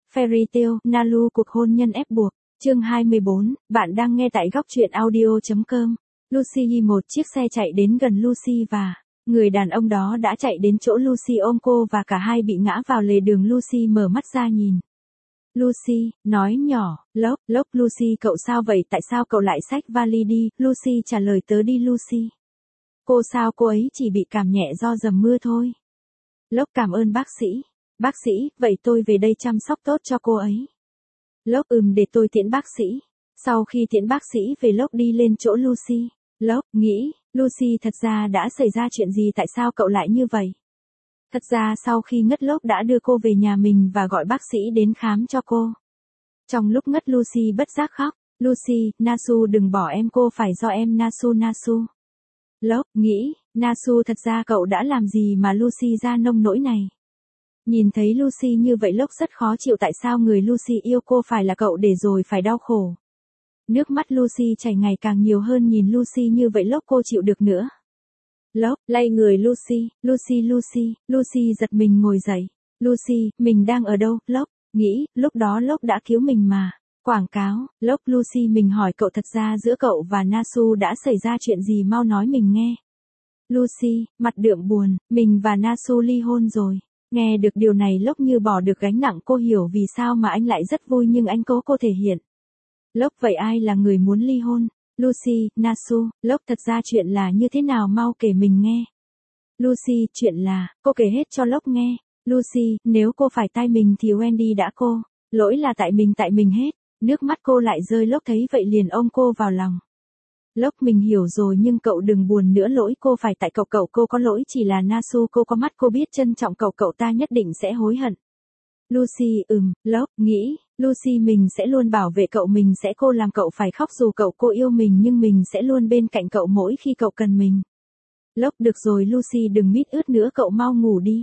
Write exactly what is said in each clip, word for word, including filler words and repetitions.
Fairy Tail, Nalu cuộc hôn nhân ép buộc. Chương hai mươi bốn, bạn đang nghe tại góc truyện audio chấm com. Lucy, một chiếc xe chạy đến gần Lucy và người đàn ông đó đã chạy đến chỗ Lucy ôm cô và cả hai bị ngã vào lề đường. Lucy mở mắt ra nhìn Lucy, nói nhỏ, Lốc, Lốc, Lucy cậu sao vậy, tại sao cậu lại xách vali đi? Lucy trả lời, tớ đi Lucy. Cô sao, cô ấy chỉ bị cảm nhẹ do dầm mưa thôi. Lốc, cảm ơn bác sĩ. Bác sĩ, vậy tôi về đây chăm sóc tốt cho cô ấy. Lốc, ừm, để tôi tiễn bác sĩ. Sau khi tiễn bác sĩ về, Lốc đi lên chỗ Lucy. Lốc, nghĩ, Lucy, thật ra đã xảy ra chuyện gì, tại sao cậu lại như vậy? Thật ra sau khi ngất, Lốc đã đưa cô về nhà mình và gọi bác sĩ đến khám cho cô. Trong lúc ngất, Lucy bất giác khóc. Lucy, Nasu đừng bỏ em, cô phải do em. Nasu, Nasu. Lốc, nghĩ, Nasu, thật ra cậu đã làm gì mà Lucy ra nông nỗi này? Nhìn thấy Lucy như vậy, Lốc rất khó chịu, tại sao người Lucy yêu cô phải là cậu để rồi phải đau khổ. Nước mắt Lucy chảy ngày càng nhiều hơn, nhìn Lucy như vậy, Lốc cô chịu được nữa. Lốc, lay người Lucy, Lucy, Lucy, Lucy giật mình ngồi dậy. Lucy, mình đang ở đâu? Lốc, nghĩ, lúc đó Lốc đã cứu mình mà. Quảng cáo, Lốc, Lucy, mình hỏi cậu, thật ra giữa cậu và Nasu đã xảy ra chuyện gì, mau nói mình nghe. Lucy, mặt đượm buồn, mình và Nasu ly hôn rồi. Nghe được điều này, Lốc như bỏ được gánh nặng, cô hiểu vì sao mà anh lại rất vui nhưng anh cố cô thể hiện. Lốc, vậy ai là người muốn ly hôn? Lucy, Nasu. Lốc, thật ra chuyện là như thế nào, mau kể mình nghe. Lucy, chuyện là, cô kể hết cho Lốc nghe. Lucy, nếu cô phải tay mình thì Wendy đã cô. Lỗi là tại mình, tại mình hết. Nước mắt cô lại rơi, Lốc thấy vậy liền ôm cô vào lòng. Lốc, mình hiểu rồi nhưng cậu đừng buồn nữa, lỗi cô phải tại cậu, cậu cô có lỗi, chỉ là Nasu cô có mắt, cô biết trân trọng cậu, cậu ta nhất định sẽ hối hận. Lucy, ừm, Lốc, nghĩ, Lucy, mình sẽ luôn bảo vệ cậu, mình sẽ cô làm cậu phải khóc, dù cậu cô yêu mình nhưng mình sẽ luôn bên cạnh cậu mỗi khi cậu cần mình. Lốc, được rồi Lucy, đừng mít ướt nữa, cậu mau ngủ đi.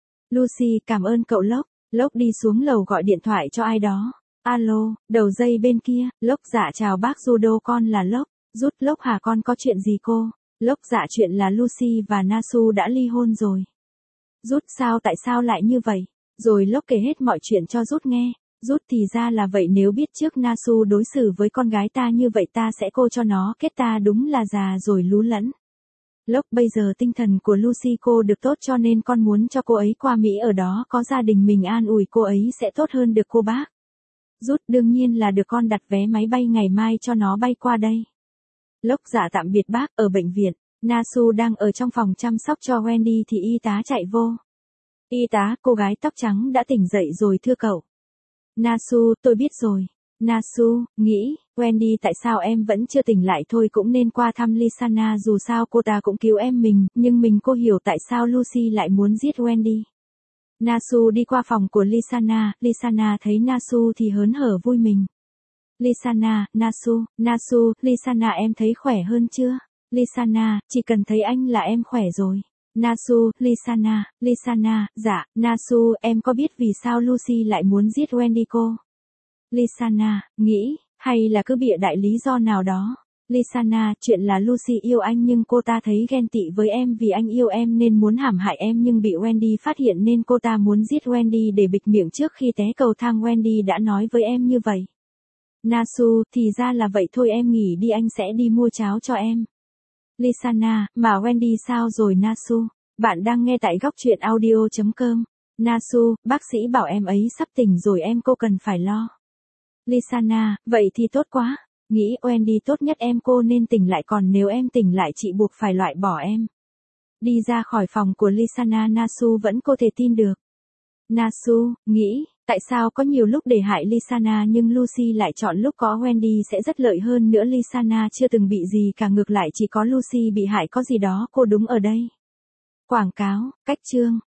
Lucy, cảm ơn cậu Lốc. Lốc đi xuống lầu gọi điện thoại cho ai đó. Alo, đầu dây bên kia. Lốc, dạ chào bác Judo, con là Lốc. Rút, Lốc hả, con có chuyện gì cô? Lốc, dạ chuyện là Lucy và Nasu đã ly hôn rồi. Rút, sao, tại sao lại như vậy? Rồi Lốc kể hết mọi chuyện cho Rút nghe. Rút, thì ra là vậy, nếu biết trước Nasu đối xử với con gái ta như vậy ta sẽ cô cho nó kết, ta đúng là già rồi lú lẫn. Lốc, bây giờ tinh thần của Lucy cô được tốt cho nên con muốn cho cô ấy qua Mỹ, ở đó có gia đình mình an ủi cô ấy sẽ tốt hơn được cô bác. Rút, đương nhiên là được, con đặt vé máy bay ngày mai cho nó bay qua đây. Lốc, dạ tạm biệt bác. Ở bệnh viện, Nasu đang ở trong phòng chăm sóc cho Wendy thì y tá chạy vô. Y tá, cô gái tóc trắng đã tỉnh dậy rồi thưa cậu. Nasu, tôi biết rồi. Nasu, nghĩ, Wendy, tại sao em vẫn chưa tỉnh lại, thôi cũng nên qua thăm Lisana, dù sao cô ta cũng cứu em mình, nhưng mình cô hiểu tại sao Lucy lại muốn giết Wendy. Nasu đi qua phòng của Lisana, Lisana thấy Nasu thì hớn hở vui mừng. Lisana, Nasu, Nasu, Lisana em thấy khỏe hơn chưa? Lisana, chỉ cần thấy anh là em khỏe rồi. Nasu, Lisana, Lisana, dạ, Nasu, em có biết vì sao Lucy lại muốn giết Wendy cô? Lisana, nghĩ, hay là cứ bịa đại lý do nào đó. Lisana, chuyện là Lucy yêu anh nhưng cô ta thấy ghen tị với em vì anh yêu em nên muốn hãm hại em, nhưng bị Wendy phát hiện nên cô ta muốn giết Wendy để bịt miệng trước khi té cầu thang. Wendy đã nói với em như vậy. Nasu, thì ra là vậy, thôi em nghỉ đi, anh sẽ đi mua cháo cho em. Lisana, mà Wendy sao rồi? Nasu, bạn đang nghe tại góc truyện audio chấm com. Nasu, bác sĩ bảo em ấy sắp tỉnh rồi em, cô cần phải lo. Lisana, vậy thì tốt quá. Nghĩ Wendy tốt nhất em cô nên tỉnh lại, còn nếu em tỉnh lại chị buộc phải loại bỏ em. Đi ra khỏi phòng của Lisana, Nasu vẫn có thể tin được. Nasu, nghĩ, tại sao có nhiều lúc để hại Lisana nhưng Lucy lại chọn lúc có Wendy sẽ rất lợi hơn nữa. Lisana chưa từng bị gì cả, ngược lại chỉ có Lucy bị hại, có gì đó cô đúng ở đây. Quảng cáo, cách chương.